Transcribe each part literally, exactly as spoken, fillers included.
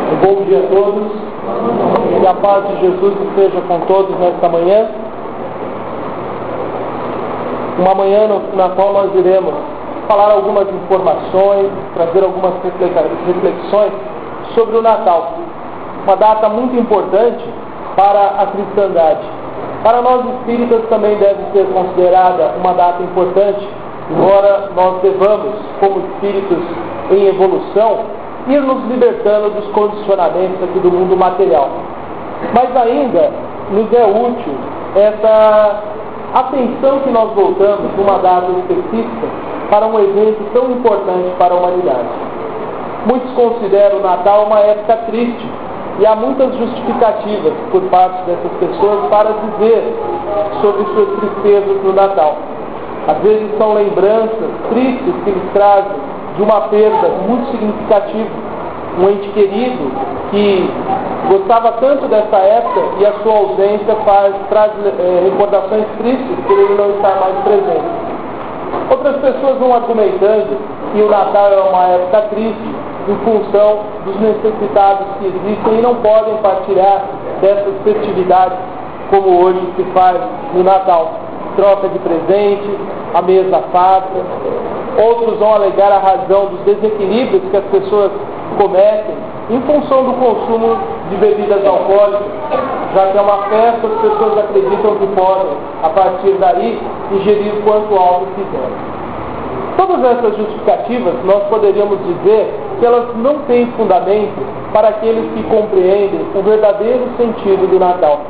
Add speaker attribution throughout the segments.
Speaker 1: Bom dia a todos, que a paz de Jesus esteja com todos nesta manhã. Uma manhã na qual nós iremos falar algumas informações, trazer algumas reflexões sobre o Natal. Uma data muito importante para a cristandade. Para nós espíritas também deve ser considerada uma data importante, embora nós devamos, como espíritos em evolução, ir nos libertando dos condicionamentos aqui do mundo material. Mas ainda nos é útil essa atenção que nós voltamos numa data específica para um evento tão importante para a humanidade. Muitos consideram o Natal uma época triste, e há muitas justificativas por parte dessas pessoas para dizer sobre suas tristezas no Natal. Às vezes são lembranças tristes que eles trazem de uma perda muito significativa, um ente querido que gostava tanto dessa época e a sua ausência faz, traz é, recordações tristes por ele não estar mais presente. Outras pessoas vão argumentando que o Natal é uma época triste em função dos necessitados que existem e não podem partilhar dessas festividades como hoje se faz no Natal. Troca de presentes, a mesa farta. Outros vão alegar a razão dos desequilíbrios que as pessoas cometem em função do consumo de bebidas alcoólicas, já que é uma festa, as pessoas acreditam que podem, a partir daí, ingerir quanto algo quiserem. Todas essas justificativas, nós poderíamos dizer que elas não têm fundamento para aqueles que compreendem o verdadeiro sentido do Natal.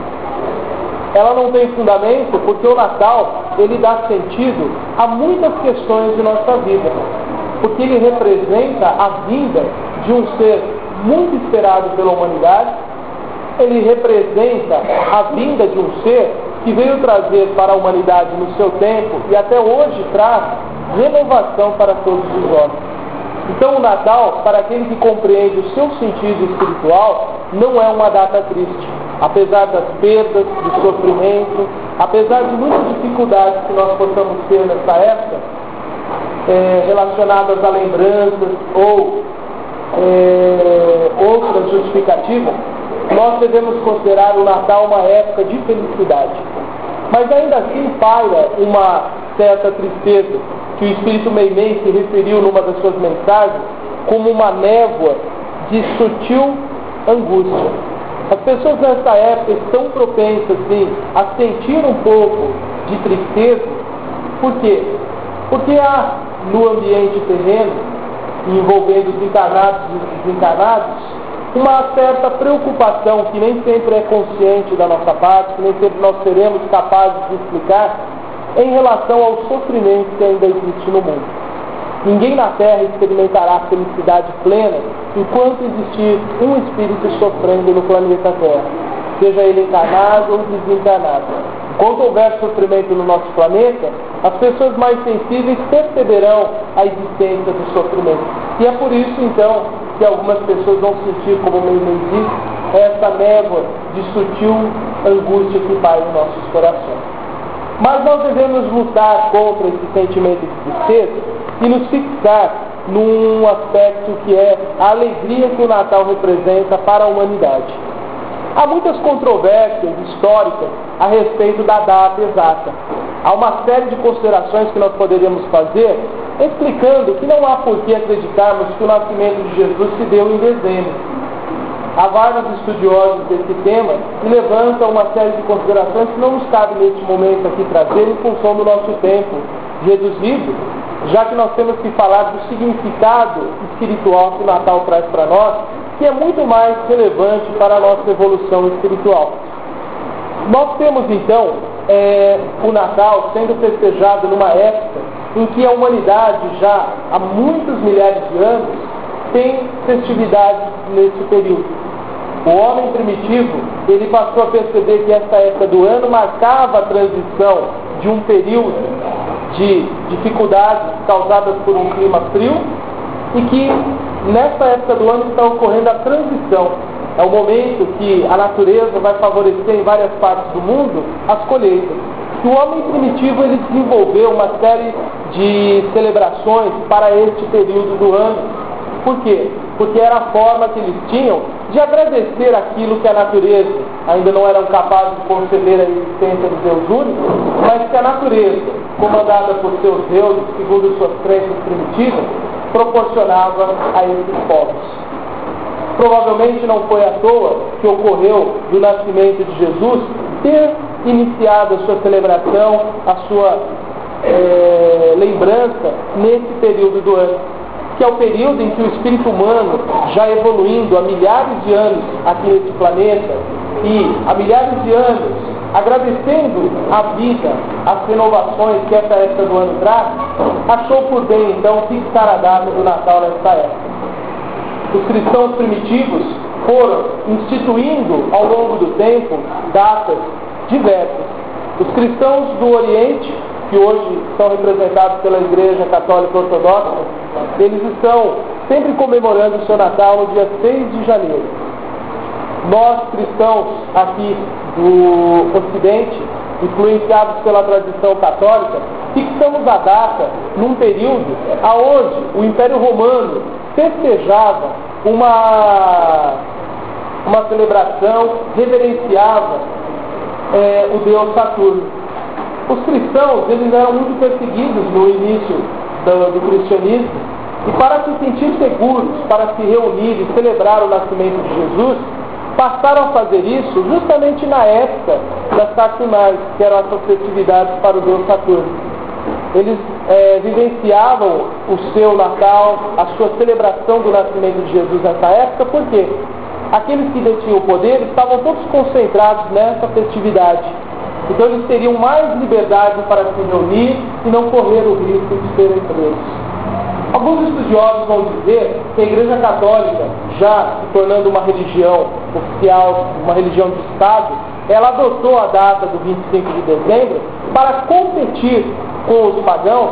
Speaker 1: Ela não tem fundamento porque o Natal, ele dá sentido a muitas questões de nossa vida. Porque ele representa a vinda de um ser muito esperado pela humanidade, ele representa a vinda de um ser que veio trazer para a humanidade no seu tempo e até hoje traz renovação para todos os homens. Então o Natal, para aquele que compreende o seu sentido espiritual, não é uma data triste. Apesar das perdas, do sofrimento, apesar de muitas dificuldades que nós possamos ter nessa época, é, relacionadas a lembranças ou é, outras justificativas, nós devemos considerar o Natal uma época de felicidade. Mas ainda assim paira uma certa tristeza, que o Espírito Meimei se referiu numa das suas mensagens como uma névoa de sutil angústia. As pessoas nessa época estão propensas sim, a sentir um pouco de tristeza. Por quê? Porque há no ambiente terreno, envolvendo os encarnados e os desencarnados, uma certa preocupação que nem sempre é consciente da nossa parte, que nem sempre nós seremos capazes de explicar, em relação ao sofrimento que ainda existe no mundo. Ninguém na Terra experimentará felicidade plena enquanto existir um espírito sofrendo no planeta Terra, seja ele encarnado ou desencarnado. Enquanto houver sofrimento no nosso planeta, as pessoas mais sensíveis perceberão a existência do sofrimento. E é por isso, então, que algumas pessoas vão sentir, como o Meimei diz, essa névoa de sutil angústia que paira em nossos corações. Mas nós devemos lutar contra esse sentimento de tristeza e nos fixar num aspecto que é a alegria que o Natal representa para a humanidade. Há muitas controvérsias históricas a respeito da data exata. Há uma série de considerações que nós poderíamos fazer, explicando que não há por que acreditarmos que o nascimento de Jesus se deu em dezembro. Há vários estudiosos desse tema que levantam uma série de considerações que não nos cabe neste momento aqui trazer em função do nosso tempo reduzido, já que nós temos que falar do significado espiritual que o Natal traz para nós, que é muito mais relevante para a nossa evolução espiritual. Nós temos então é, o Natal sendo festejado numa época em que a humanidade já há muitos milhares de anos tem festividades nesse período. O homem primitivo, ele passou a perceber que essa época do ano marcava a transição de um período de dificuldades causadas por um clima frio e que nessa época do ano está ocorrendo a transição. É o momento que a natureza vai favorecer em várias partes do mundo as colheitas. E o homem primitivo, ele desenvolveu uma série de celebrações para este período do ano. Por quê? porque era a forma que eles tinham de agradecer aquilo que a natureza ainda não eram capazes de conceber a existência do Deus único, mas que a natureza, comandada por seus deuses, segundo suas crenças primitivas, proporcionava a esses povos. Provavelmente não foi à toa que ocorreu do nascimento de Jesus ter iniciado a sua celebração, a sua é, lembrança nesse período do ano, que é o período em que o espírito humano, já evoluindo há milhares de anos aqui nesse planeta, e há milhares de anos agradecendo a vida, as renovações que essa época do ano traz, achou por bem então fixar a data do Natal nessa época. Os cristãos primitivos foram instituindo ao longo do tempo datas diversas. Os cristãos do Oriente, que hoje são representados pela Igreja Católica Ortodoxa, eles estão sempre comemorando o seu Natal no dia seis de janeiro. Nós, cristãos aqui do Ocidente, influenciados pela tradição católica, fixamos a data num período aonde o Império Romano festejava uma, uma celebração, reverenciava é, o deus Saturno. Os cristãos, eles eram muito perseguidos no início do, do cristianismo, e para se sentir seguros, para se reunir e celebrar o nascimento de Jesus, passaram a fazer isso justamente na época das Saturnais, que eram as festividades para o deus Saturno. Eles é, vivenciavam o seu Natal, a sua celebração do nascimento de Jesus nessa época, porque aqueles que detinham o poder estavam todos concentrados nessa festividade. Então eles teriam mais liberdade para se reunir e não correr o risco de serem presos. Alguns estudiosos vão dizer que a Igreja Católica, já se tornando uma religião oficial, uma religião de Estado, ela adotou a data do vinte e cinco de dezembro para competir com os pagãos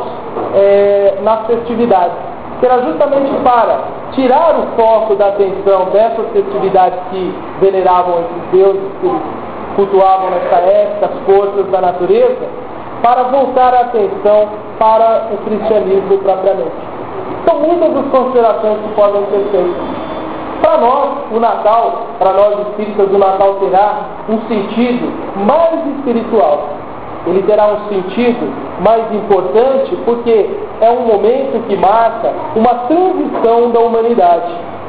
Speaker 1: é, nas festividades. Que era justamente para tirar o foco da atenção dessas festividades que veneravam esses deuses, que eles cultuavam nessa época, as forças da natureza, para voltar a atenção para o cristianismo propriamente. São muitas as considerações que podem ser feitas. Para nós, o Natal, para nós espíritas, o Natal terá um sentido mais espiritual. Ele terá um sentido mais importante porque é um momento que marca uma transição da humanidade.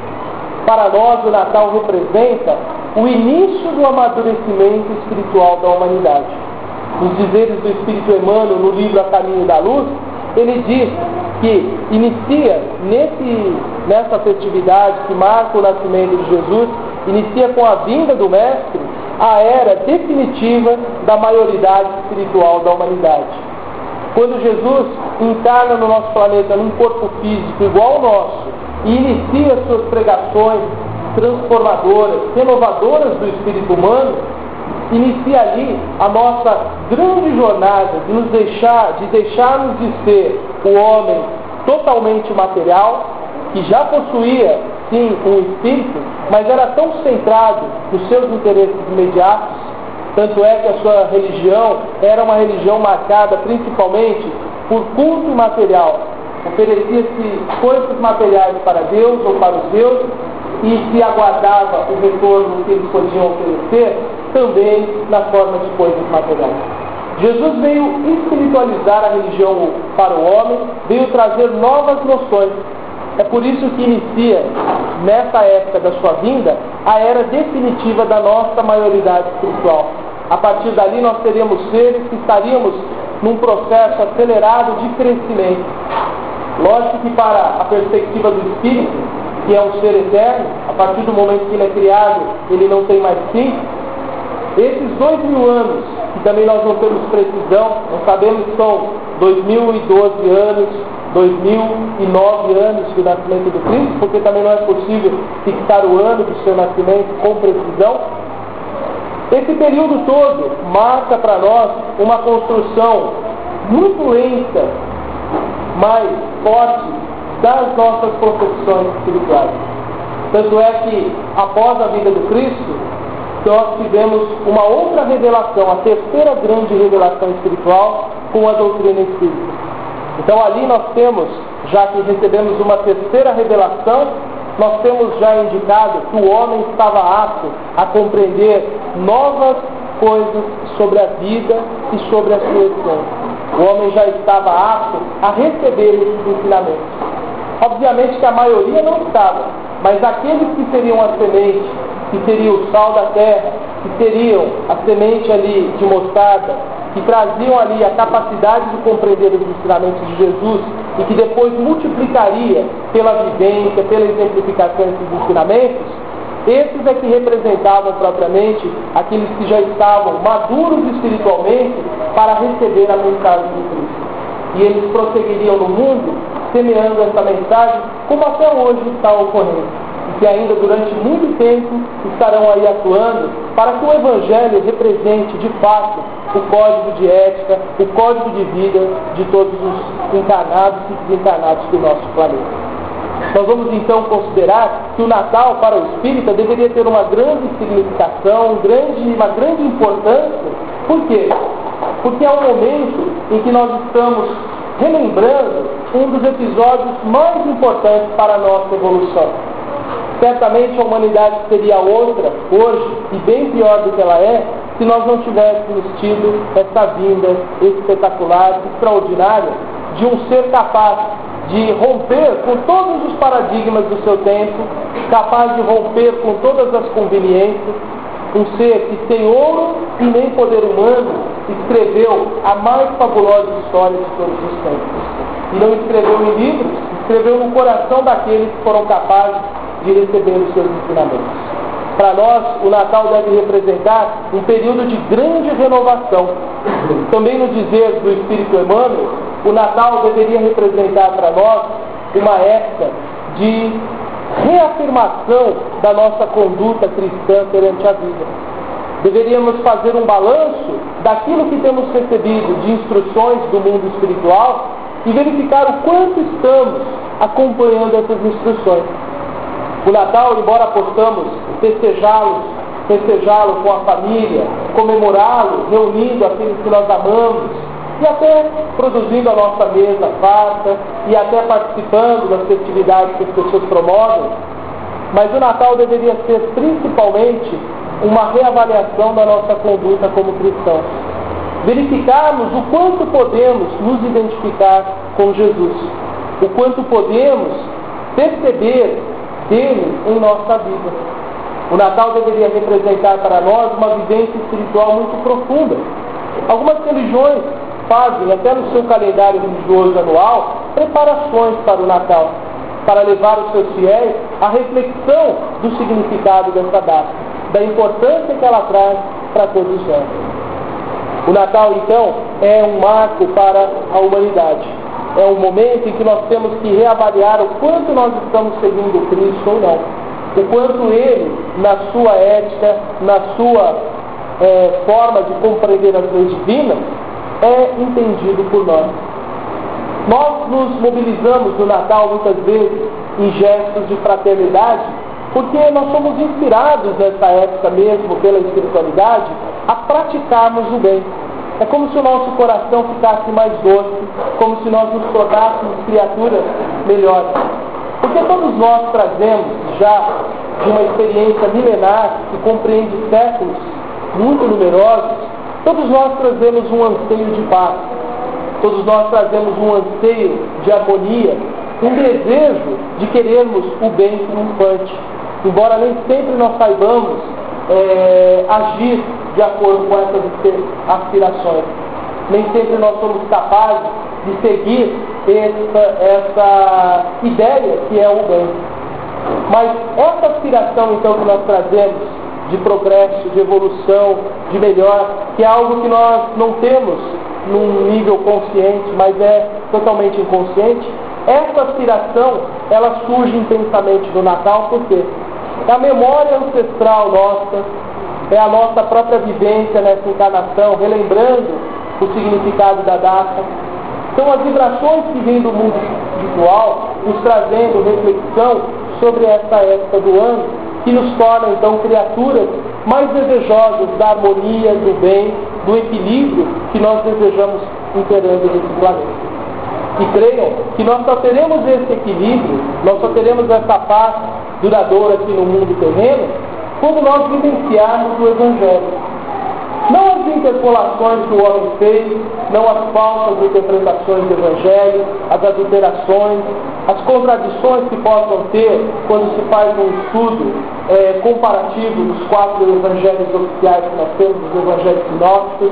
Speaker 1: Para nós, o Natal representa o início do amadurecimento espiritual da humanidade. Nos dizeres do Espírito Emmanuel, no livro A Caminho da Luz, ele diz que inicia nesse, nessa festividade que marca o nascimento de Jesus, inicia com a vinda do Mestre, a era definitiva da maioridade espiritual da humanidade. Quando Jesus encarna no nosso planeta num corpo físico igual ao nosso e inicia suas pregações transformadoras, renovadoras do espírito humano, inicia ali a nossa grande jornada de nos deixar, de deixarmos de ser o homem totalmente material, que já possuía, sim, um espírito, mas era tão centrado nos seus interesses imediatos, tanto é que a sua religião era uma religião marcada principalmente por culto material. Oferecia-se coisas materiais para Deus ou para os deuses, e se aguardava o retorno que eles podiam oferecer também na forma de coisas materiais. Jesus veio espiritualizar a religião para o homem, veio trazer novas noções. É por isso que inicia, nessa época da sua vinda, a era definitiva da nossa maioridade espiritual. A partir dali nós teríamos seres que estaríamos num processo acelerado de crescimento. Lógico que para a perspectiva do espírito, que é um ser eterno, a partir do momento que ele é criado, ele não tem mais fim. Esses dois mil anos, que também nós não temos precisão, não sabemos se são dois mil e doze anos, dois mil e nove anos do nascimento do Cristo, porque também não é possível fixar o ano do seu nascimento com precisão. Esse período todo marca para nós uma construção muito lenta, mas forte, das nossas concepções espirituais. Tanto é que, após a vida do Cristo, nós tivemos uma outra revelação, a terceira grande revelação espiritual, com a doutrina espírita. Então ali nós temos, já que recebemos uma terceira revelação, nós temos já indicado que o homem estava apto a compreender novas coisas sobre a vida e sobre a sua essência. O homem já estava apto a receber esses ensinamentos. Obviamente que a maioria não estava, mas aqueles que seriam a semente, que seriam o sal da terra, que seriam a semente ali de mostarda, que traziam ali a capacidade de compreender os ensinamentos de Jesus e que depois multiplicaria pela vivência, pela exemplificação desses ensinamentos, esses é que representavam propriamente aqueles que já estavam maduros espiritualmente para receber a mensagem de Cristo. E eles prosseguiriam no mundo semeando essa mensagem, como até hoje está ocorrendo. E que ainda durante muito tempo estarão aí atuando para que o Evangelho represente de fato o código de ética, o código de vida de todos os encarnados e desencarnados do nosso planeta. Nós vamos então considerar que o Natal para o espírita deveria ter uma grande significação, um grande, uma grande importância. Por quê? Porque é um momento em que nós estamos relembrando um dos episódios mais importantes para a nossa evolução. Certamente a humanidade seria outra hoje, e bem pior do que ela é, se nós não tivéssemos tido essa vinda espetacular, extraordinária, de um ser capaz de romper com todos os paradigmas do seu tempo, capaz de romper com todas as conveniências, um ser que sem ouro e nem poder humano escreveu a mais fabulosa história de todos os tempos. E não escreveu em livros, escreveu no coração daqueles que foram capazes de receber os seus ensinamentos. Para nós, o Natal deve representar um período de grande renovação. Também no dizer do Espírito Emmanuel, o Natal deveria representar para nós uma época de reafirmação da nossa conduta cristã perante a vida. Deveríamos fazer um balanço daquilo que temos recebido de instruções do mundo espiritual e verificar o quanto estamos acompanhando essas instruções. O Natal, embora possamos festejá-lo, festejá-lo com a família, comemorá-lo, reunindo aqueles que nós amamos, e até produzindo a nossa mesa farta, e até participando das festividades que as pessoas promovem, mas o Natal deveria ser principalmente uma reavaliação da nossa conduta como cristãos. Verificarmos o quanto podemos nos identificar com Jesus, o quanto podemos perceber dele em nossa vida. O Natal deveria representar para nós uma vivência espiritual muito profunda. Algumas religiões fazem, até no seu calendário religioso anual, preparações para o Natal, para levar os seus fiéis à reflexão do significado dessa data, da importância que ela traz para todos nós. O Natal, então, é um marco para a humanidade. É um momento em que nós temos que reavaliar o quanto nós estamos seguindo Cristo ou não. O quanto Ele, na sua ética, na sua é, forma de compreender as leis divinas, é entendido por nós. Nós nos mobilizamos no Natal muitas vezes em gestos de fraternidade, porque nós somos inspirados nessa época mesmo pela espiritualidade a praticarmos o bem. É como se o nosso coração ficasse mais doce, como se nós nos tornássemos criaturas melhores. Porque todos nós trazemos já de uma experiência milenar que compreende séculos muito numerosos, todos nós trazemos um anseio de paz, todos nós trazemos um anseio de harmonia, um desejo de querermos o bem triunfante, embora nem sempre nós saibamos é, agir de acordo com essas aspirações. Nem sempre nós somos capazes de seguir essa, essa ideia que é o bem. Mas essa aspiração, então, que nós trazemos de progresso, de evolução, de melhor, que é algo que nós não temos num nível consciente, mas é totalmente inconsciente, essa aspiração, ela surge intensamente no Natal, por quê? É a memória ancestral nossa, é a nossa própria vivência nessa encarnação, relembrando o significado da data. São as vibrações que vêm do mundo espiritual, nos trazendo reflexão sobre essa época do ano, que nos torna então criaturas mais desejosas da harmonia, do bem, do equilíbrio que nós desejamos imperando nesse planeta. E creiam que nós só teremos esse equilíbrio, nós só teremos essa paz duradouro aqui no mundo terreno, quando nós vivenciarmos o Evangelho. Não as interpolações que o homem fez, não as falsas interpretações do Evangelho, as adulterações, as contradições que possam ter quando se faz um estudo é, comparativo dos quatro evangelhos oficiais que nós temos, os evangelhos sinópticos.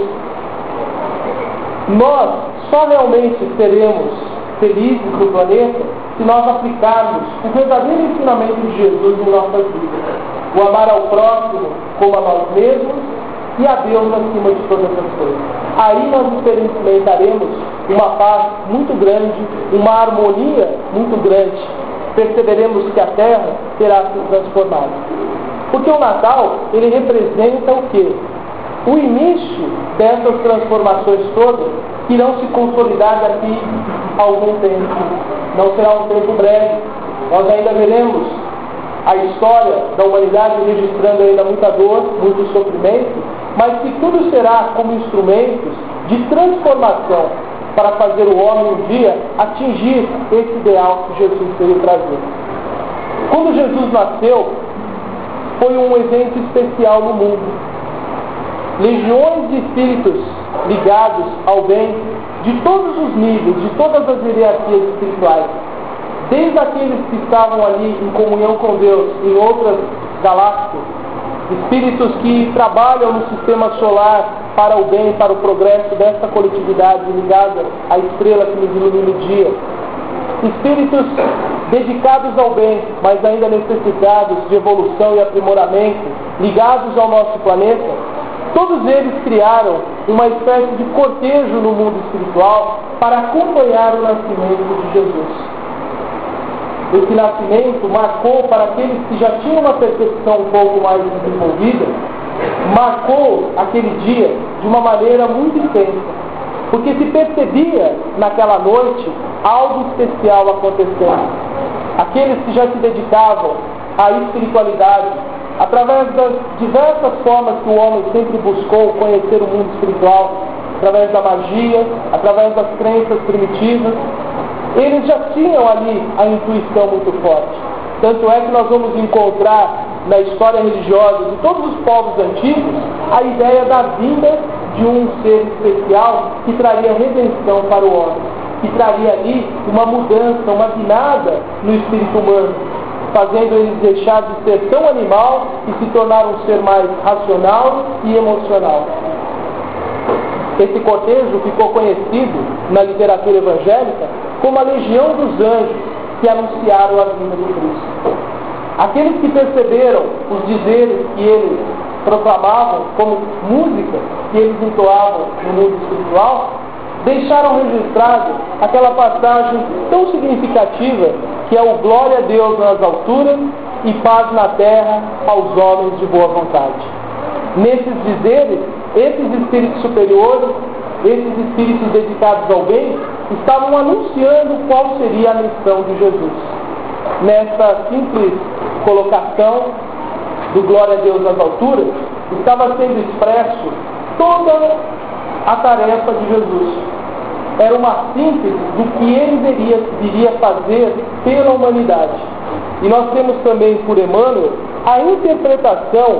Speaker 1: Nós só realmente seremos felizes no planeta se nós aplicarmos o verdadeiro ensinamento de Jesus em nossas vidas. O amar ao próximo como a nós mesmos e a Deus acima de todas as coisas. Aí nós experimentaremos uma paz muito grande, uma harmonia muito grande. Perceberemos que a Terra terá se transformado. Porque o Natal, ele representa o quê? O início dessas transformações todas que irão se consolidar daqui a algum tempo. Não será um tempo breve. Nós ainda veremos a história da humanidade registrando ainda muita dor, muito sofrimento, mas que tudo será como instrumentos de transformação para fazer o homem um dia atingir esse ideal que Jesus veio trazer. Quando Jesus nasceu, foi um evento especial no mundo. Legiões de espíritos ligados ao bem, de todos os níveis, de todas as hierarquias espirituais, desde aqueles que estavam ali em comunhão com Deus em outras galáxias, espíritos que trabalham no sistema solar para o bem, para o progresso dessa coletividade ligada à estrela que nos ilumina o dia, espíritos dedicados ao bem, mas ainda necessitados de evolução e aprimoramento, ligados ao nosso planeta. Todos eles criaram uma espécie de cortejo no mundo espiritual para acompanhar o nascimento de Jesus. Esse nascimento marcou, para aqueles que já tinham uma percepção um pouco mais desenvolvida, marcou aquele dia de uma maneira muito intensa, porque se percebia naquela noite algo especial acontecendo. Aqueles que já se dedicavam à espiritualidade, através das diversas formas que o homem sempre buscou conhecer o mundo espiritual, através da magia, através das crenças primitivas, eles já tinham ali a intuição muito forte. Tanto é que nós vamos encontrar na história religiosa de todos os povos antigos a ideia da vinda de um ser especial que traria redenção para o homem, que traria ali uma mudança, uma guinada no espírito humano, fazendo eles deixar de ser tão animal e se tornar um ser mais racional e emocional. Esse cortejo ficou conhecido na literatura evangélica como a Legião dos Anjos que anunciaram a vinda de Cristo. Aqueles que perceberam os dizeres que eles proclamavam como música que eles entoavam no mundo espiritual, deixaram registrado aquela passagem tão significativa que é o glória a Deus nas alturas e paz na terra aos homens de boa vontade. Nesses dizeres, esses espíritos superiores, esses espíritos dedicados ao bem, estavam anunciando qual seria a missão de Jesus. Nessa simples colocação do glória a Deus nas alturas, estava sendo expresso toda a tarefa de Jesus. Era uma síntese do que ele viria, viria fazer pela humanidade. E nós temos também por Emmanuel a interpretação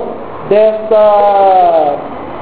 Speaker 1: dessa,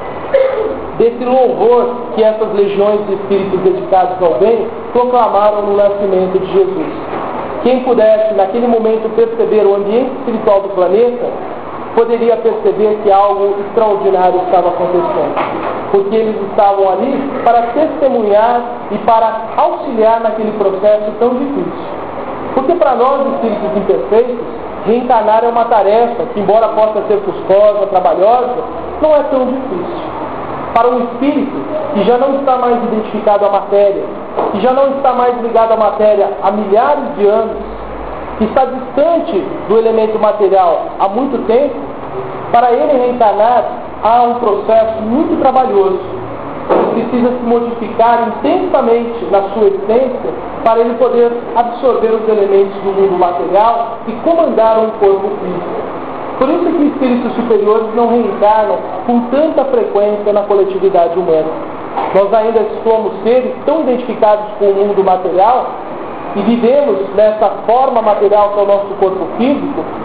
Speaker 1: desse louvor que essas legiões de espíritos dedicados ao bem proclamaram no nascimento de Jesus. Quem pudesse naquele momento perceber o ambiente espiritual do planeta, poderia perceber que algo extraordinário estava acontecendo, porque eles estavam ali para testemunhar e para auxiliar naquele processo tão difícil. Porque para nós, espíritos imperfeitos, reencarnar é uma tarefa que, embora possa ser custosa, trabalhosa, não é tão difícil. Para um espírito que já não está mais identificado à matéria, que já não está mais ligado à matéria há milhares de anos, que está distante do elemento material há muito tempo, para ele reencarnar há um processo muito trabalhoso. Ele precisa se modificar intensamente na sua essência para ele poder absorver os elementos do mundo material e comandar um corpo físico. Por isso que espíritos superiores não reencarnam com tanta frequência na coletividade humana. Nós ainda somos seres tão identificados com o mundo material e vivemos nessa forma material que é o nosso corpo físico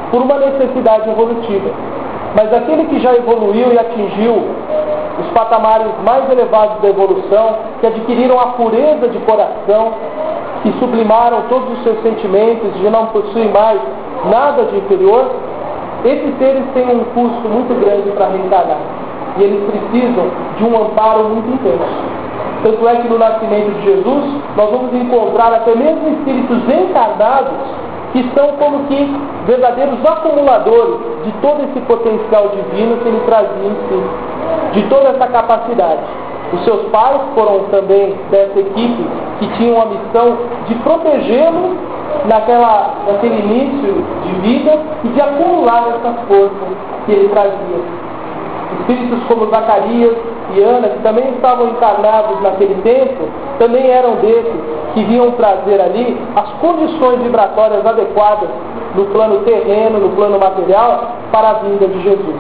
Speaker 1: por uma necessidade evolutiva. Mas aquele que já evoluiu e atingiu os patamares mais elevados da evolução, que adquiriram a pureza de coração, que sublimaram todos os seus sentimentos e não possuem mais nada de inferior, esses seres têm um custo muito grande para reencarnar. E eles precisam de um amparo muito intenso. Tanto é que no nascimento de Jesus, nós vamos encontrar até mesmo espíritos encarnados que são como que verdadeiros acumuladores de todo esse potencial divino que ele trazia em si, de toda essa capacidade. Os seus pais foram também dessa equipe que tinham a missão de protegê-lo naquela, naquele início de vida e de acumular essas forças que ele trazia. Espíritos como Zacarias e Ana, que também estavam encarnados naquele tempo, também eram desses que vinham trazer ali as condições vibratórias adequadas no plano terreno, no plano material, para a vinda de Jesus.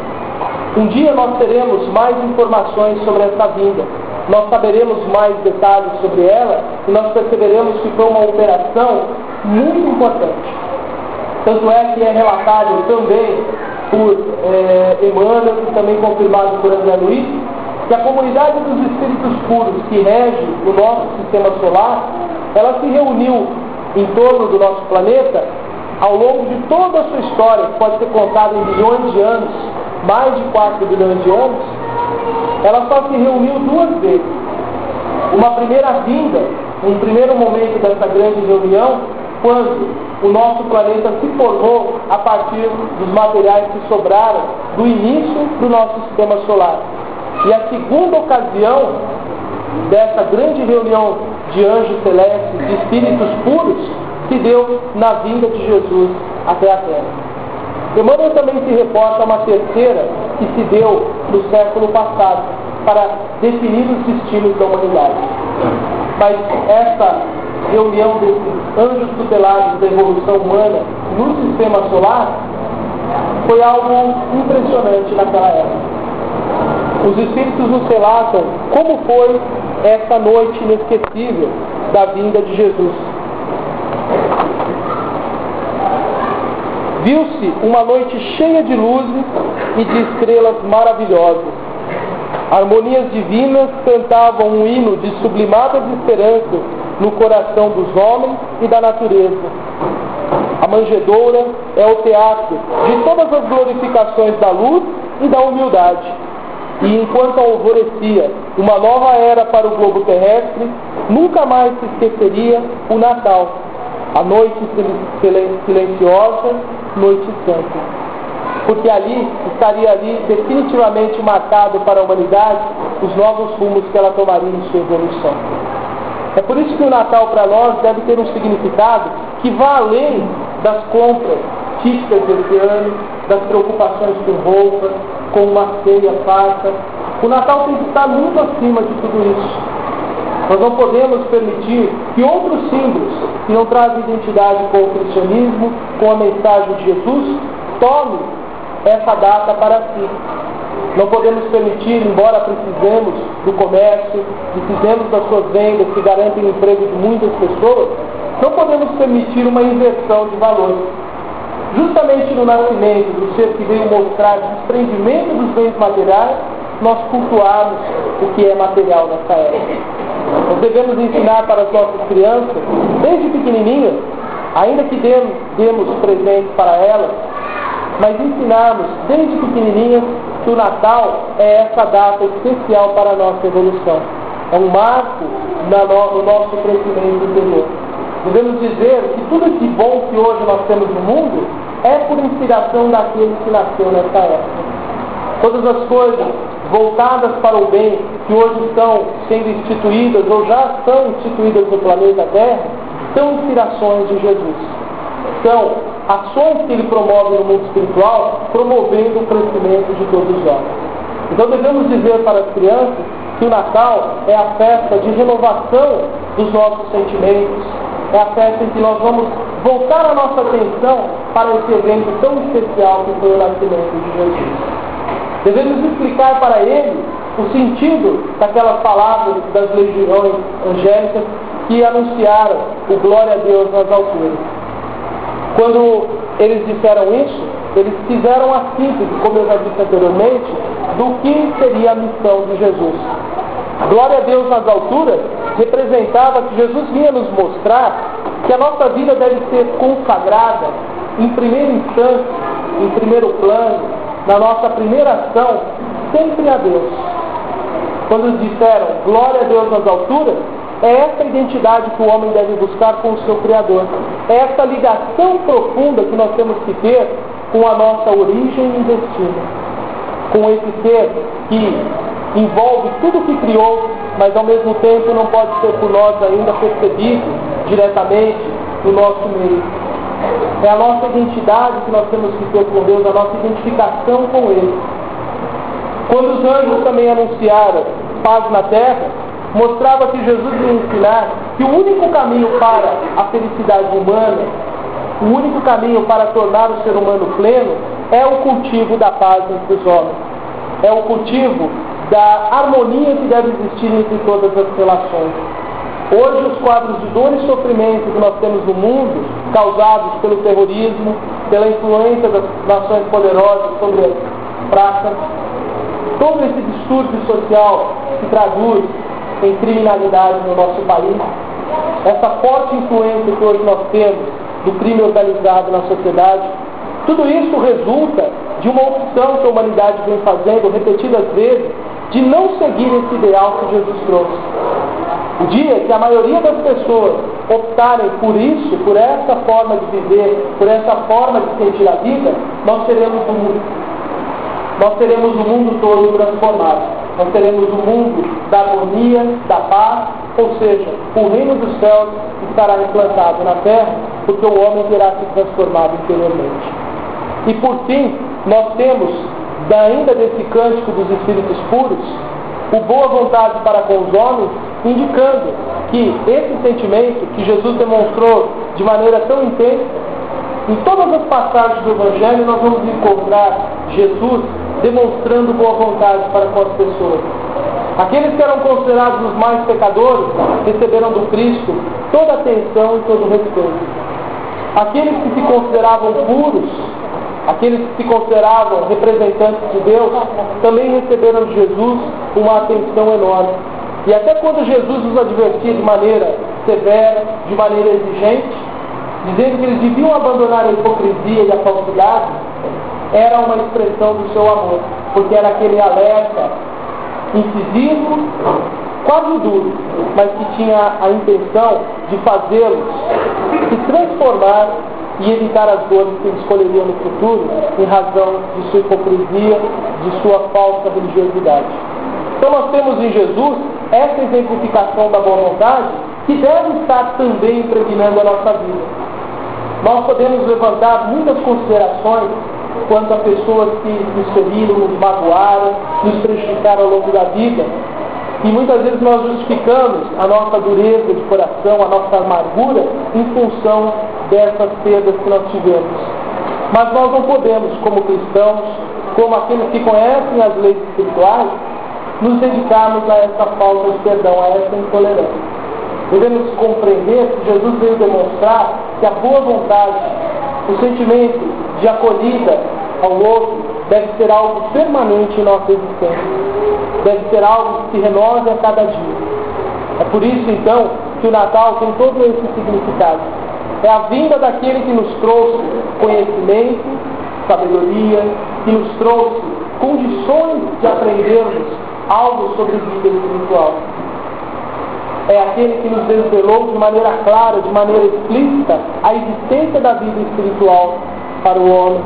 Speaker 1: Um dia nós teremos mais informações sobre essa vinda, nós saberemos mais detalhes sobre ela e nós perceberemos que foi uma operação muito importante. Tanto é que é relatado também por é, Emmanuel e também confirmado por André Luiz, que a comunidade dos espíritos puros que rege o nosso sistema solar, ela se reuniu em torno do nosso planeta ao longo de toda a sua história, que pode ser contada em bilhões de anos, mais de quatro bilhões de anos. Ela só se reuniu duas vezes. Uma primeira vinda, um primeiro momento dessa grande reunião, quando o nosso planeta se formou a partir dos materiais que sobraram do início do nosso sistema solar. E a segunda ocasião dessa grande reunião de anjos celestes, de espíritos puros, se deu na vinda de Jesus até a Terra. Emmanuel também se reporta a uma terceira que se deu no século passado, para definir os destinos da humanidade. Mas essa reunião desses anjos tutelados da evolução humana no sistema solar foi algo impressionante naquela época. Os espíritos nos relatam como foi essa noite inesquecível da vinda de Jesus. Viu-se uma noite cheia de luzes e de estrelas maravilhosas. Harmonias divinas cantavam um hino de sublimadas esperanças no coração dos homens e da natureza. A manjedoura é o teatro de todas as glorificações da luz e da humildade. E enquanto alvorecia uma nova era para o globo terrestre, nunca mais se esqueceria o Natal, a noite silenciosa, noite santa. Porque ali estaria ali definitivamente marcado para a humanidade os novos rumos que ela tomaria em sua evolução. É por isso que o Natal para nós deve ter um significado que vá além das compras típicas desse ano, das preocupações com roupas, com uma ceia farta. O Natal tem que estar muito acima de tudo isso. Nós não podemos permitir que outros símbolos que não trazem identidade com o cristianismo, com a mensagem de Jesus, tomem essa data para si. Não podemos permitir, embora precisemos do comércio, precisemos das suas vendas que garantem o emprego de muitas pessoas, não podemos permitir uma inversão de valores. Justamente no nascimento do ser que veio mostrar desprendimento dos bens materiais, nós cultuarmos o que é material nessa época. Nós devemos ensinar para as nossas crianças, desde pequenininhas, ainda que demos, demos presentes para elas, mas ensinarmos desde pequenininhas que o Natal é essa data especial para a nossa evolução. É um marco no nosso crescimento interior. Devemos dizer que tudo esse bom que hoje nós temos no mundo é por inspiração daquele que nasceu nessa época. Todas as coisas voltadas para o bem que hoje estão sendo instituídas ou já são instituídas no planeta Terra são inspirações de Jesus. São ações que ele promove no mundo espiritual, promovendo o crescimento de todos nós. Então devemos dizer para as crianças que o Natal é a festa de renovação dos nossos sentimentos, é a festa em que nós vamos voltar a nossa atenção para esse evento tão especial que foi o nascimento de Jesus. Devemos explicar para ele o sentido daquelas palavras das legiões angélicas que anunciaram o glória a Deus nas alturas. Quando eles disseram isso, eles fizeram a síntese, como eu já disse anteriormente, do que seria a missão de Jesus. Glória a Deus nas alturas representava que Jesus vinha nos mostrar que a nossa vida deve ser consagrada em primeira instância, em primeiro plano, na nossa primeira ação, sempre a Deus. Quando disseram glória a Deus nas alturas, é essa identidade que o homem deve buscar com o seu Criador. É essa ligação profunda que nós temos que ter com a nossa origem e destino. Com esse ser que envolve tudo o que criou, mas ao mesmo tempo não pode ser por nós ainda percebido diretamente no nosso meio. É a nossa identidade que nós temos que ter com Deus, a nossa identificação com Ele. Quando os anjos também anunciaram paz na terra, mostrava que Jesus ia ensinar que o único caminho para a felicidade humana, o único caminho para tornar o ser humano pleno, é o cultivo da paz entre os homens. É o cultivo da harmonia que deve existir entre todas as relações. Hoje, os quadros de dor e sofrimento que nós temos no mundo, causados pelo terrorismo, pela influência das nações poderosas sobre as fracas, todo esse distúrbio social que traduz em criminalidade no nosso país, essa forte influência que hoje nós temos do crime organizado na sociedade, tudo isso resulta de uma opção que a humanidade vem fazendo repetidas vezes de não seguir esse ideal que Jesus trouxe. O dia que a maioria das pessoas optarem por isso, por essa forma de viver, por essa forma de sentir a vida, nós teremos um mundo. Nós teremos o mundo todo transformado. Nós teremos o mundo da harmonia, da paz, ou seja, o reino dos céus estará implantado na terra, porque o homem terá se transformado interiormente. E por fim, nós temos, ainda desse cântico dos Espíritos puros, o boa vontade para com os homens, indicando que esse sentimento que Jesus demonstrou de maneira tão intensa, em todas as passagens do Evangelho nós vamos encontrar Jesus demonstrando boa vontade para com as pessoas. Aqueles que eram considerados os mais pecadores receberam do Cristo toda a atenção e todo o respeito. Aqueles que se consideravam puros, aqueles que se consideravam representantes de Deus, também receberam de Jesus uma atenção enorme. E até quando Jesus os advertia de maneira severa, de maneira exigente, dizendo que eles deviam abandonar a hipocrisia e a falsidade, era uma expressão do seu amor, porque era aquele alerta incisivo, quase duro, mas que tinha a intenção de fazê-los se transformar e evitar as dores que eles escolheriam no futuro em razão de sua hipocrisia, de sua falsa religiosidade. Então nós temos em Jesus essa exemplificação da boa vontade que deve estar também impregnando a nossa vida. Nós podemos levantar muitas considerações quanto a pessoas que nos feriram, nos magoaram, nos prejudicaram ao longo da vida. E muitas vezes nós justificamos a nossa dureza de coração, a nossa amargura, em função dessas perdas que nós tivemos. Mas nós não podemos, como cristãos, como aqueles que conhecem as leis espirituais, nos dedicarmos a essa falta de perdão, a essa intolerância. Devemos compreender que Jesus veio demonstrar que a boa vontade, o sentimento de acolhida ao outro, deve ser algo permanente em nossa existência. Deve ser algo que se renove a cada dia. É por isso, então, que o Natal tem todo esse significado. É a vinda daquele que nos trouxe conhecimento, sabedoria, que nos trouxe condições de aprendermos algo sobre vida espiritual. É aquele que nos desvelou de maneira clara, de maneira explícita, a existência da vida espiritual para o homem.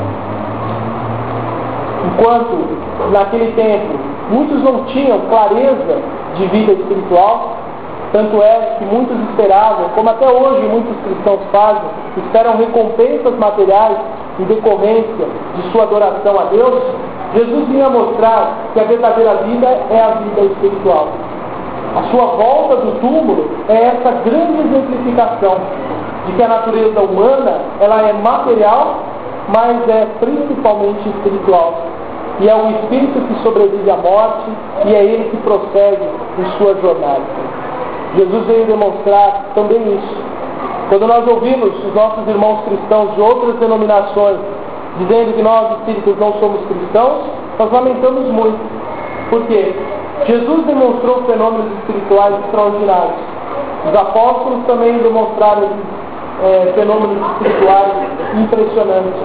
Speaker 1: Enquanto, naquele tempo, muitos não tinham clareza de vida espiritual, tanto é que muitos esperavam, como até hoje muitos cristãos fazem, esperam recompensas materiais em decorrência de sua adoração a Deus. Jesus vinha mostrar que a verdadeira vida é a vida espiritual. A sua volta do túmulo é essa grande exemplificação de que a natureza humana ela é material, mas é principalmente espiritual. E é o espírito que sobrevive à morte e é ele que prossegue em sua jornada. Jesus veio demonstrar também isso. Quando nós ouvimos os nossos irmãos cristãos de outras denominações dizendo que nós espíritas não somos cristãos, nós lamentamos muito. Por quê? Jesus demonstrou fenômenos espirituais extraordinários. Os apóstolos também demonstraram é, fenômenos espirituais impressionantes.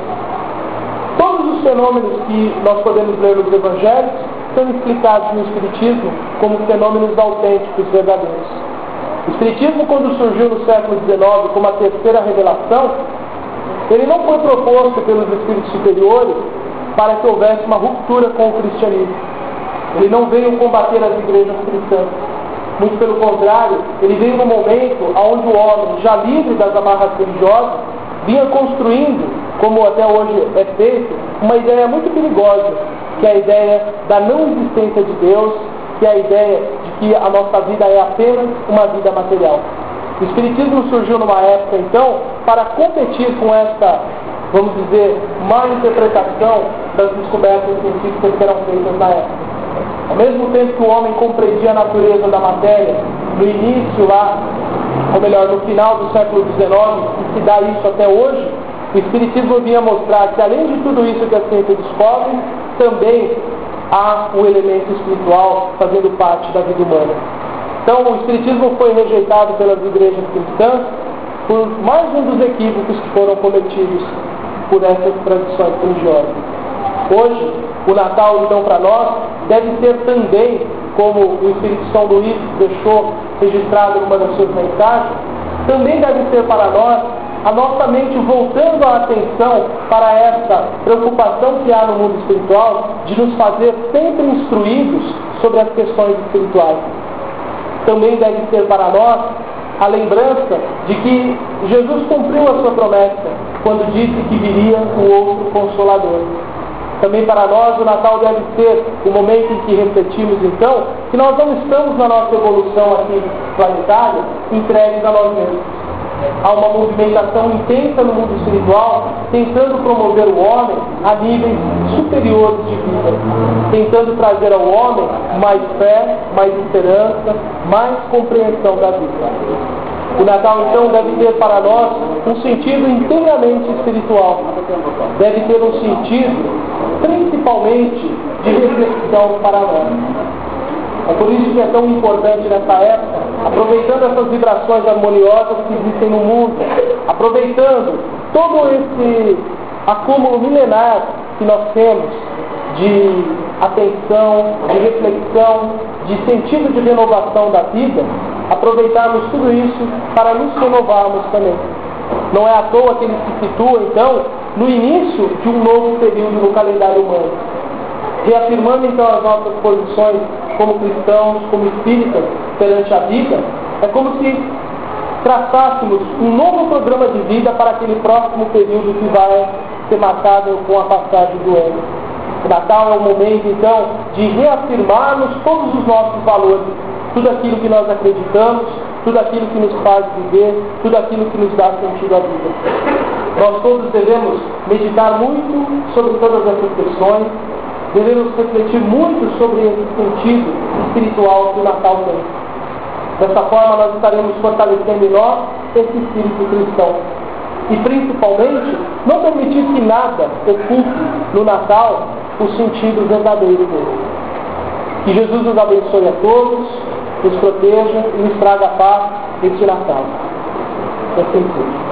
Speaker 1: Todos os fenômenos que nós podemos ler nos evangelhos são explicados no Espiritismo como fenômenos autênticos, verdadeiros. O Espiritismo, quando surgiu no século dezenove como a terceira revelação, ele não foi proposto pelos espíritos superiores para que houvesse uma ruptura com o cristianismo. Ele não veio combater as igrejas cristãs. Muito pelo contrário, ele veio no momento onde o homem, já livre das amarras religiosas, vinha construindo, como até hoje é feito, uma ideia muito perigosa, que é a ideia da não existência de Deus, que é a ideia de que a nossa vida é apenas uma vida material. O Espiritismo surgiu numa época, então, para competir com essa, vamos dizer, má interpretação das descobertas científicas que eram feitas na época. Ao mesmo tempo que o homem compreendia a natureza da matéria, no início lá, ou melhor, no final do século dezenove, e se dá isso até hoje, o Espiritismo vinha mostrar que, além de tudo isso que a ciência descobre, também há o elemento espiritual fazendo parte da vida humana. Então, o Espiritismo foi rejeitado pelas igrejas cristãs por mais um dos equívocos que foram cometidos por essas tradições religiosas. Hoje, o Natal, então, para nós, deve ser também, como o Espírito São Luís deixou registrado numa das suas mensagens, também deve ser para nós a nossa mente voltando a atenção para essa preocupação que há no mundo espiritual de nos fazer sempre instruídos sobre as questões espirituais. Também deve ser para nós a lembrança de que Jesus cumpriu a sua promessa quando disse que viria o outro Consolador. Também para nós o Natal deve ser o momento em que refletimos, então, que nós não estamos na nossa evolução aqui planetária entregues a nós mesmos. Há uma movimentação intensa no mundo espiritual, tentando promover o homem a níveis superiores de vida, tentando trazer ao homem mais fé, mais esperança, mais compreensão da vida. O Natal, então, deve ter para nós um sentido inteiramente espiritual. Deve ter um sentido, principalmente, de reflexão para nós. É por isso que é tão importante nessa época, aproveitando essas vibrações harmoniosas que existem no mundo, aproveitando todo esse acúmulo milenar que nós temos de atenção, de reflexão, de sentido de renovação da vida, aproveitarmos tudo isso para nos renovarmos também. Não é à toa que ele se situa, então, no início de um novo período no calendário humano. Reafirmando, então, as nossas posições como cristãos, como espíritas, perante a vida, é como se traçássemos um novo programa de vida para aquele próximo período que vai ser marcado com a passagem do ano. O Natal é o momento, então, de reafirmarmos todos os nossos valores, tudo aquilo que nós acreditamos, tudo aquilo que nos faz viver, tudo aquilo que nos dá sentido à vida. Nós todos devemos meditar muito sobre todas essas questões, devemos refletir muito sobre esse sentido espiritual que o Natal tem. Dessa forma, nós estaremos fortalecendo em nós esse espírito cristão. E, principalmente, não permitir que nada ocupe no Natal o sentido verdadeiro dele. Que Jesus nos abençoe a todos, nos proteja e nos traga a paz neste Natal. É assim.